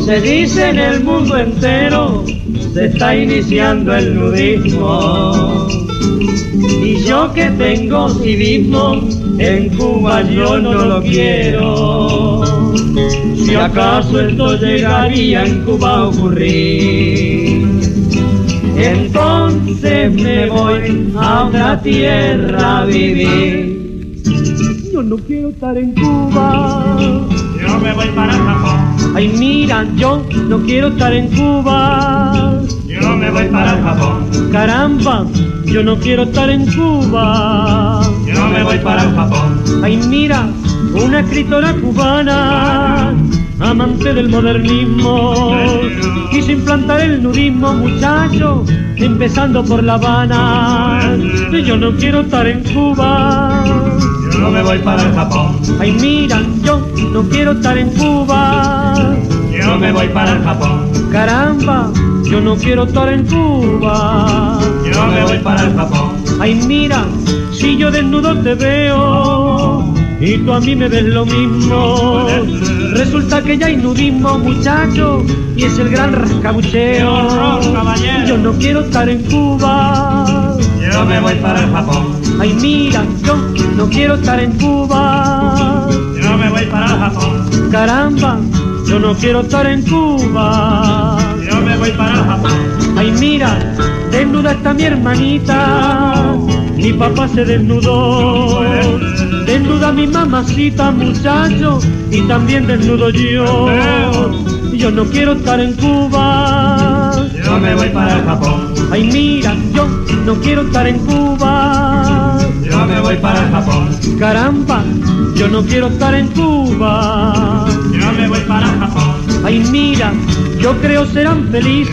Se dice en el mundo entero, se está iniciando el nudismo. Y yo que tengo civismo, en Cuba yo no lo quiero. Si acaso esto llegaría en Cuba a ocurrir, entonces me voy a otra tierra a vivir. Yo no quiero estar en Cuba, yo me voy para Japón. Ay, mira, yo no quiero estar en Cuba, yo me voy para el Japón. Caramba, yo no quiero estar en Cuba, yo me voy para el Japón. Ay, mira, una escritora cubana, amante del modernismo, quiso implantar el nudismo, muchacho, empezando por La Habana. Yo no quiero estar en Cuba, yo me voy para el Japón. Ay, mira, yo no quiero estar en Cuba, yo me voy para el Japón. Caramba, yo no quiero estar en Cuba, yo me voy para el Japón. Ay, mira, si yo desnudo te veo y tú a mí me ves lo mismo, resulta que ya hay nudismo, muchacho, y es el gran rascabucheo. Yo no quiero estar en Cuba, yo me voy para el Japón. Ay, mira, yo no quiero estar en Cuba, yo me voy para el Japón. Caramba, yo no quiero estar en Cuba, yo me voy para el Japón. Ay, mira, desnuda está mi hermanita, mi papá se desnudó, desnuda mi mamacita, muchacho, y también desnudo yo. Yo no quiero estar en Cuba, yo me voy para el Japón. Ay, mira, yo no quiero estar en Cuba, yo me voy para el Japón. Caramba, yo no quiero estar en Cuba, yo me voy para el Japón. Ay, mira, yo creo serán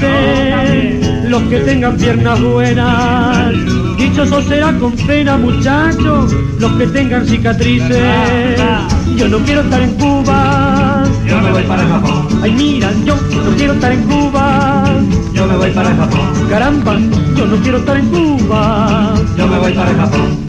felices los que tengan piernas buenas. Dichosos será con pena, muchachos, los que tengan cicatrices. Yo no quiero estar en Cuba, yo me voy para el Japón. Ay, mira, yo no quiero estar en Cuba, yo me voy para el Japón. Caramba, yo no quiero estar en Cuba, yo me voy para el Japón.